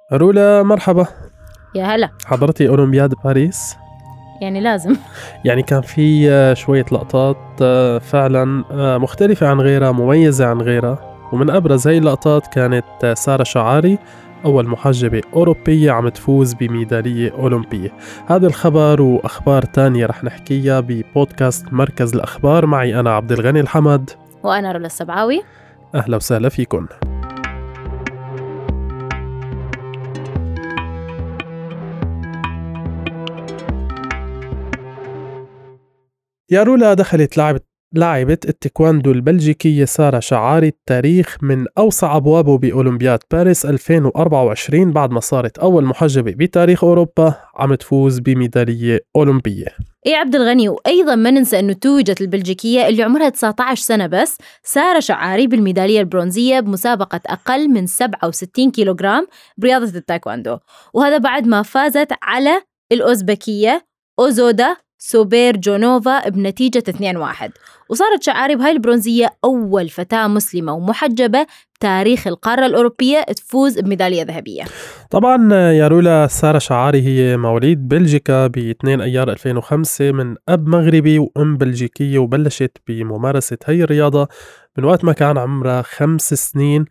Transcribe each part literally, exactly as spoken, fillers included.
رولا مرحبا. يا هلا. حضرتي أولمبياد باريس؟ يعني لازم يعني كان في شوية لقطات فعلا مختلفة عن غيرها، مميزة عن غيرها، ومن أبرز هاي اللقطات كانت سارة شعاري أول محجبة أوروبية عم تفوز بميدالية أولمبية. هذا الخبر وأخبار تانية رح نحكيها ببودكاست مركز الأخبار، معي أنا عبد الغني الحمد وأنا رولا السبعاوي. أهلا وسهلا فيكن. يا رولا، دخلت لعبة لاعبة التايكواندو البلجيكية سارة شعاري التاريخ من أوسع أبوابه بأولمبياد باريس ألفين وأربعة وعشرين بعد ما صارت أول محجبة بتاريخ أوروبا عم تفوز بميدالية أولمبية. إيه عبد الغني، وأيضا ما ننسى أنه توجت البلجيكية اللي عمرها تسعة عشر سنة بس سارة شعاري بالميدالية البرونزية بمسابقة أقل من سبعة وستين كيلوغرام برياضة التايكواندو، وهذا بعد ما فازت على الأوزبكية أوزودا سوبير جونوفا بنتيجة اثنين واحد. وصارت شعاري بهاي البرونزية أول فتاة مسلمة ومحجبة بتاريخ القارة الأوروبية تفوز بميدالية ذهبية. طبعا يا رولا، سارة شعاري هي مواليد بلجيكا ب اثنين أيار ألفين وخمسة من أب مغربي وأم بلجيكية، وبلشت بممارسة هاي الرياضة من وقت ما كان عمرها خمس سنين،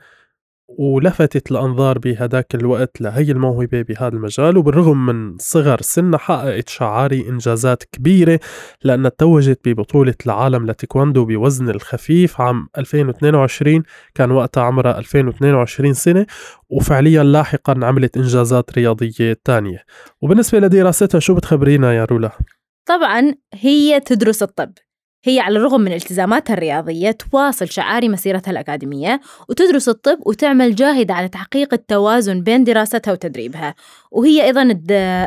ولفتت الأنظار بهداك الوقت لهي الموهبة بهذا المجال. وبالرغم من صغر سنة حققت شعاري إنجازات كبيرة، لأنها توجت ببطولة العالم لتايكواندو بوزن الخفيف عام ألفين واثنين وعشرين، كان وقتها عمرها ألفين واثنين وعشرين سنة، وفعليا لاحقا عملت إنجازات رياضية تانية. وبالنسبة لدراستها شو بتخبرينا يا رولا؟ طبعا هي تدرس الطب. هي على الرغم من التزاماتها الرياضية تواصل شعاري مسيرتها الأكاديمية وتدرس الطب وتعمل جاهدة على تحقيق التوازن بين دراستها وتدريبها. وهي أيضاً الد...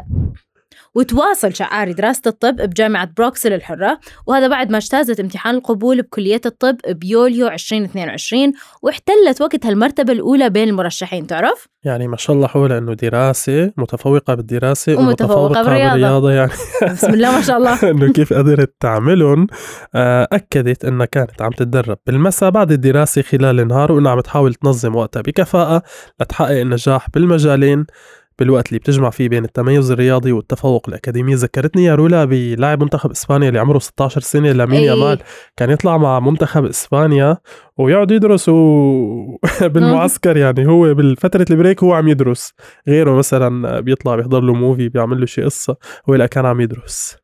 وتواصل شعاري دراسة الطب بجامعة بروكسل الحرة، وهذا بعد ما اجتازت امتحان القبول بكلية الطب بيوليو ألفين واثنين وعشرين، واحتلت وقتها المرتبة الأولى بين المرشحين. تعرف؟ يعني ما شاء الله حول أنه دراسة متفوقة بالدراسة ومتفوقة بالرياضة. بالرياضة يعني بسم الله ما شاء الله. أنه كيف قدرت تعملهم. أكدت أنها كانت عم تتدرب بالمساء بعد الدراسة خلال النهار، وأنها عم تحاول تنظم وقتها بكفاءة لتحقق النجاح بالمجالين بالوقت اللي بتجمع فيه بين التميز الرياضي والتفوق الأكاديمي. ذكرتني يا رولا بلاعب منتخب إسبانيا اللي عمره ستة عشر سنة، لامين يامال، كان يطلع مع منتخب إسبانيا ويقعد يدرس و... بالمعسكر، يعني هو بالفترة البريك هو عم يدرس، غيره مثلا بيطلع بيحضر له موفي بيعمل له شي قصة، هو لا كان عم يدرس.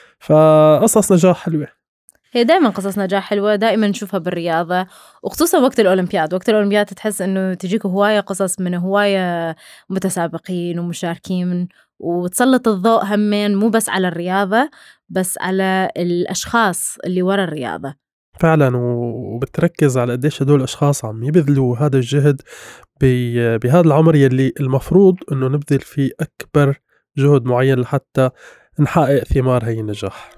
فقصص نجاح حلوة، هي دائما قصص نجاح حلوة، دائما نشوفها بالرياضة، وخصوصا وقت الأولمبياد. وقت الأولمبياد تحس إنه تجيك هواية قصص من هواية متسابقين ومشاركين، وتسلط الضوء همين مو بس على الرياضة بس على الأشخاص اللي وراء الرياضة فعلا. وبتركز على قديش هدول الأشخاص عم يبذلوا هذا الجهد بهذا العمر يلي المفروض إنه نبذل فيه أكبر جهد معين لحتى نحقق ثمار هاي النجاح.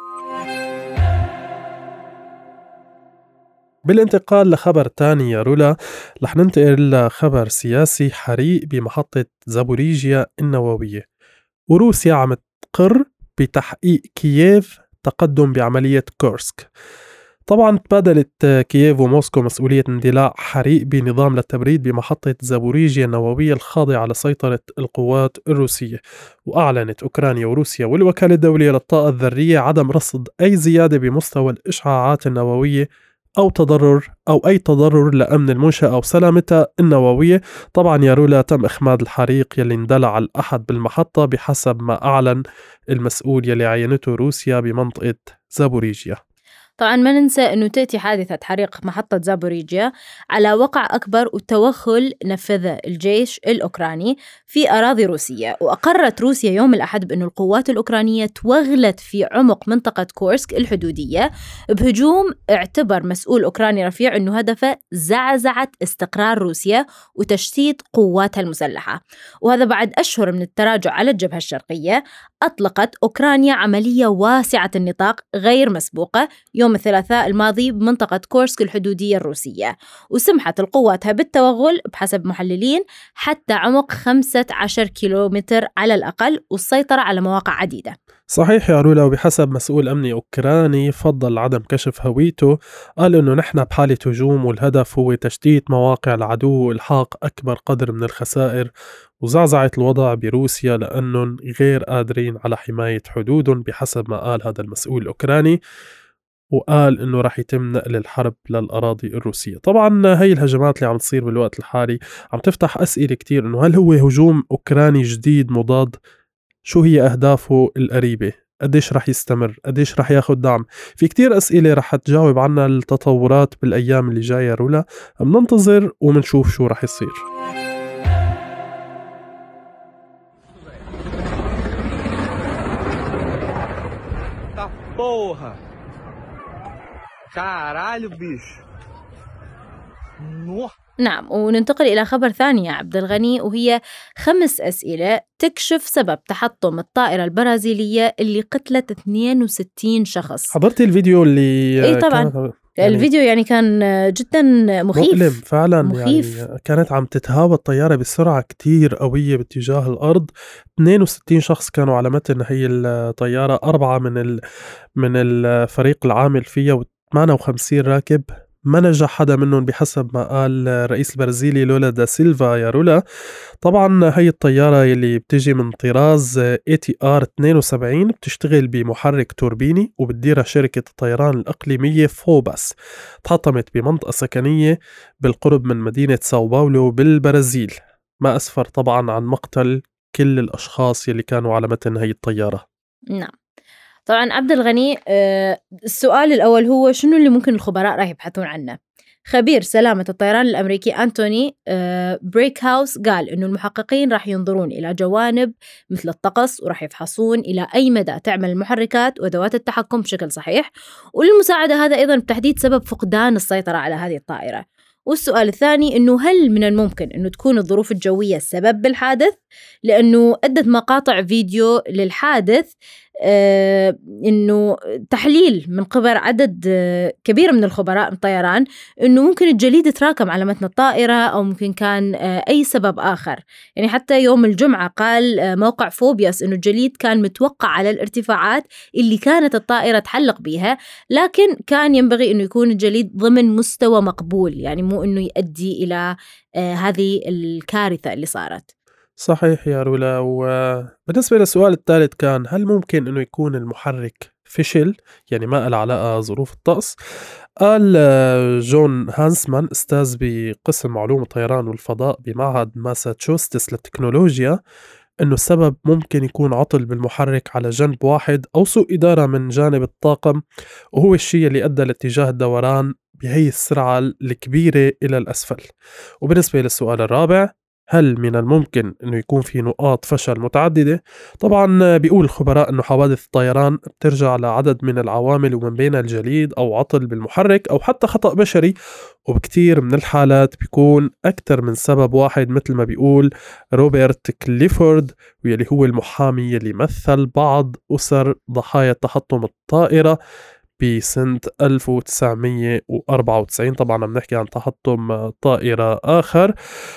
بالانتقال لخبر تاني يا رولا، رح ننتقل لخبر سياسي. حريق بمحطة زابوريجيا النووية، وروسيا عم تقر بتحقيق كييف تقدم بعملية كورسك. طبعا تبادلت كييف وموسكو مسؤولية اندلاع حريق بنظام للتبريد بمحطة زابوريجيا النووية الخاضعة لسيطرة القوات الروسية. وأعلنت أوكرانيا وروسيا والوكالة الدولية للطاقة الذرية عدم رصد أي زيادة بمستوى الإشعاعات النووية أو تضرر أو أي تضرر لأمن المنشأة أو سلامتها النووية. طبعا يا رولا، تم إخماد الحريق يلي اندلع الأحد بالمحطة بحسب ما أعلن المسؤول يلي عينته روسيا بمنطقة زابوريجيا. طبعا ما ننسى أنه تأتي حادثة حريق محطة زابوريجيا على وقع أكبر وتوغل نفذه الجيش الأوكراني في أراضي روسية. وأقرت روسيا يوم الأحد بأن القوات الأوكرانية توغلت في عمق منطقة كورسك الحدودية بهجوم اعتبر مسؤول أوكراني رفيع أنه هدفه زعزعة استقرار روسيا وتشتيت قواتها المسلحة. وهذا بعد أشهر من التراجع على الجبهة الشرقية. أطلقت أوكرانيا عملية واسعة النطاق غير مسبوقة يوم يوم الثلاثاء الماضي بمنطقة كورسك الحدودية الروسية، وسمحت القواتها بالتوغل بحسب محللين حتى عمق خمسة عشر كيلومتر على الأقل، والسيطرة على مواقع عديدة. صحيح يا رولا، وبحسب مسؤول أمني أوكراني فضل عدم كشف هويته، قال إنه نحن بحالة هجوم والهدف هو تشتيت مواقع العدو وإلحاق أكبر قدر من الخسائر، وزعزعت الوضع بروسيا لأنهم غير قادرين على حماية حدودهم بحسب ما قال هذا المسؤول الأوكراني، وقال إنه رح يتم نقل الحرب للأراضي الروسية. طبعا هاي الهجمات اللي عم تصير بالوقت الحالي عم تفتح أسئلة كتير، إنه هل هو هجوم أوكراني جديد مضاد؟ شو هي أهدافه القريبة؟ قديش رح يستمر؟ قديش رح ياخد دعم؟ في كتير أسئلة رح تجاوب عنها التطورات بالأيام اللي جاية رولا. مننتظر ومنشوف شو رح يصير. Porra! Caralho, bicho! Nossa! نعم، وننتقل إلى خبر ثاني يا عبد الغني، وهي خمس أسئلة تكشف سبب تحطم الطائرة البرازيلية اللي قتلت اثنين وستين شخص. حضرتي الفيديو اللي إيه طبعا، يعني الفيديو يعني كان جدا مخيف، مؤلم فعلا. مخيف. يعني كانت عم تتهاوى الطيارة بسرعة كتير قوية باتجاه الأرض. اثنين وستين شخص كانوا على متن هي الطيارة، أربعة من ال... من الفريق العامل فيها وثمانية وخمسين راكب. ما نجح حدا منهم بحسب ما قال الرئيس البرازيلي لولا دا سيلفا يا رولا. طبعا هي الطيارة اللي بتجي من طراز إيه تي آر اثنين وسبعين، بتشتغل بمحرك توربيني وبتديرها شركة الطيران الإقليمية فوباس. تحطمت بمنطقة سكنية بالقرب من مدينة ساو باولو بالبرازيل. ما أسفر طبعا عن مقتل كل الأشخاص اللي كانوا على متن هي الطيارة. نعم طبعا عبد الغني، آه السؤال الأول هو شنو اللي ممكن الخبراء راح يبحثون عنه؟ خبير سلامة الطيران الأمريكي أنتوني آه بريك هاوس قال إنه المحققين راح ينظرون إلى جوانب مثل الطقس، وراح يفحصون إلى أي مدى تعمل المحركات وأدوات التحكم بشكل صحيح، وللمساعدة هذا أيضا بتحديد سبب فقدان السيطرة على هذه الطائرة. والسؤال الثاني إنه هل من الممكن إنه تكون الظروف الجوية السبب بالحادث؟ لأنه أدت مقاطع فيديو للحادث آه إنه تحليل من قبل عدد آه كبير من الخبراء الطيران إنه ممكن الجليد تراكم على متن الطائرة، أو ممكن كان آه أي سبب آخر. يعني حتى يوم الجمعة قال آه موقع فوبياس إنه الجليد كان متوقع على الارتفاعات اللي كانت الطائرة تحلق بها، لكن كان ينبغي إنه يكون الجليد ضمن مستوى مقبول، يعني مو إنه يؤدي إلى آه هذه الكارثة اللي صارت. صحيح يا رولا. وبالنسبة للسؤال الثالث كان هل ممكن أنه يكون المحرك فشل، يعني ما له علاقة ظروف الطقس؟ قال جون هانسمان أستاذ بقسم علوم الطيران والفضاء بمعهد ماساتشوستس للتكنولوجيا أنه السبب ممكن يكون عطل بالمحرك على جنب واحد أو سوء إدارة من جانب الطاقم، وهو الشيء اللي أدى لاتجاه الدوران بهي السرعة الكبيرة إلى الأسفل. وبالنسبة للسؤال الرابع، هل من الممكن أنه يكون في نقاط فشل متعددة؟ طبعا بيقول الخبراء أنه حوادث الطيران بترجع لعدد من العوامل، ومن بين الجليد أو عطل بالمحرك أو حتى خطأ بشري، وبكتير من الحالات بيكون أكثر من سبب واحد، مثل ما بيقول روبرت كليفورد، واللي هو المحامي اللي مثل بعض أسر ضحايا تحطم الطائرة بسنة ألف وتسعمية وأربعة وتسعين. طبعا عم نحكي عن تحطم طائرة آخر.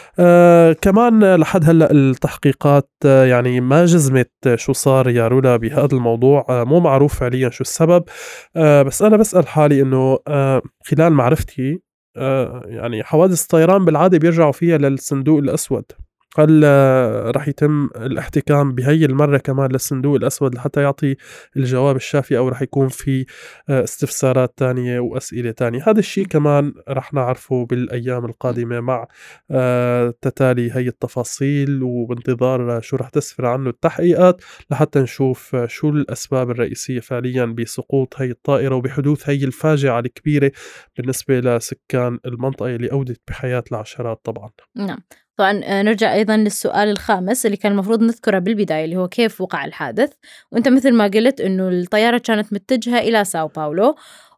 آه كمان لحد هلأ التحقيقات آه يعني ما جزمت شو صار يا رولا بهذا الموضوع. آه مو معروف فعليا شو السبب. آه بس أنا بسأل حالي إنه آه خلال معرفتي آه يعني حوادث الطيران بالعادة بيرجعوا فيها للصندوق الأسود. هل رح يتم الاحتكام بهي المرة كمان للصندوق الأسود لحتى يعطي الجواب الشافي، أو رح يكون في استفسارات تانية وأسئلة تانية؟ هذا الشيء كمان رح نعرفه بالأيام القادمة مع تتالي هي التفاصيل، وبانتظار شو رح تسفر عنه التحقيقات لحتى نشوف شو الأسباب الرئيسية فعليا بسقوط هي الطائرة وبحدوث هي الفاجعة الكبيرة بالنسبة لسكان المنطقة اللي أودت بحياة العشرات. طبعا نعم طبعا نرجع أيضا للسؤال الخامس اللي كان المفروض نذكره بالبداية، اللي هو كيف وقع الحادث. وانت مثل ما قلت انه الطيارة كانت متجهة إلى ساو باولو،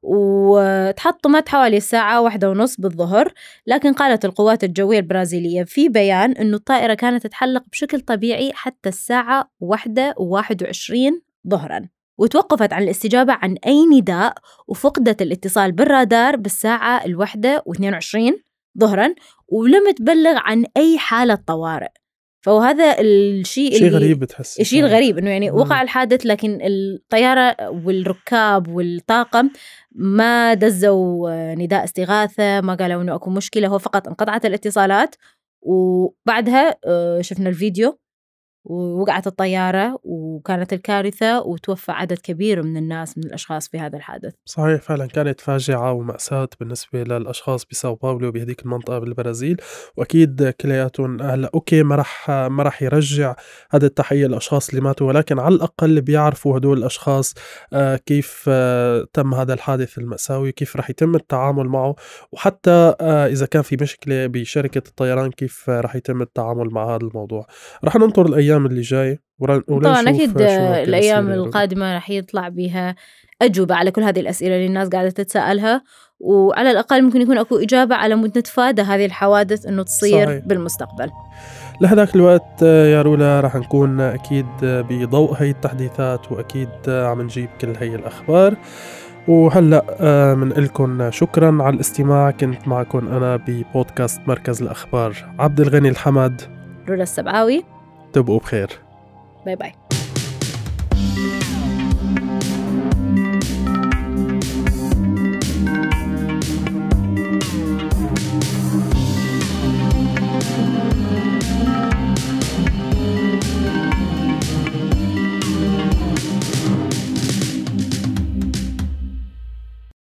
وتحطمت حوالي الساعة واحدة ونص بالظهر، لكن قالت القوات الجوية البرازيلية في بيان انه الطائرة كانت تتحلق بشكل طبيعي حتى الساعة واحدة وواحد وعشرين ظهرا، وتوقفت عن الاستجابة عن أي نداء، وفقدت الاتصال بالرادار بالساعة الواحدة واثنين وعشرين ظهرا، ولم تبلغ عن أي حالة طوارئ. فهذا الشيء شيء غريب بتحس الشيء الغريب إنه يعني وقع الحادث، لكن الطيارة والركاب والطاقم ما دزوا نداء استغاثة، ما قالوا إنه أكو مشكلة، هو فقط انقطعت الاتصالات. وبعدها شفنا الفيديو ووقعت الطيارة وكانت الكارثة، وتوفى عدد كبير من الناس من الأشخاص في هذا الحادث. صحيح، فعلا كانت فاجعة ومأساة بالنسبة للأشخاص بساو باولو بهذيك المنطقة بالبرازيل. وأكيد كلياتهم هلا أوكي ما رح ما رح يرجع هذا التحية للأشخاص اللي ماتوا، ولكن على الأقل بيعرفوا هدول الأشخاص آه كيف آه تم هذا الحادث المأساوي، كيف رح يتم التعامل معه، وحتى آه إذا كان في مشكلة بشركة الطيران كيف آه رح يتم التعامل مع هذا الموضوع. رح ننطر الأيام اللي جاي طبعا أكيد الأيام القادمة رح يطلع بها أجوبة على كل هذه الأسئلة اللي الناس قاعدة تتساءلها، وعلى الأقل ممكن يكون أكو إجابة على مود نتفادى هذه الحوادث إنه تصير صحيح بالمستقبل. لهذاك الوقت يا رولا رح نكون أكيد بضوء هاي التحديثات، وأكيد عم نجيب كل هاي الأخبار. وهلأ من لكم شكرا على الاستماع. كنت معكم أنا ببودكاست مركز الأخبار، عبد الغني الحمد، رولا السبعاوي. تبقوا بخير. باي باي.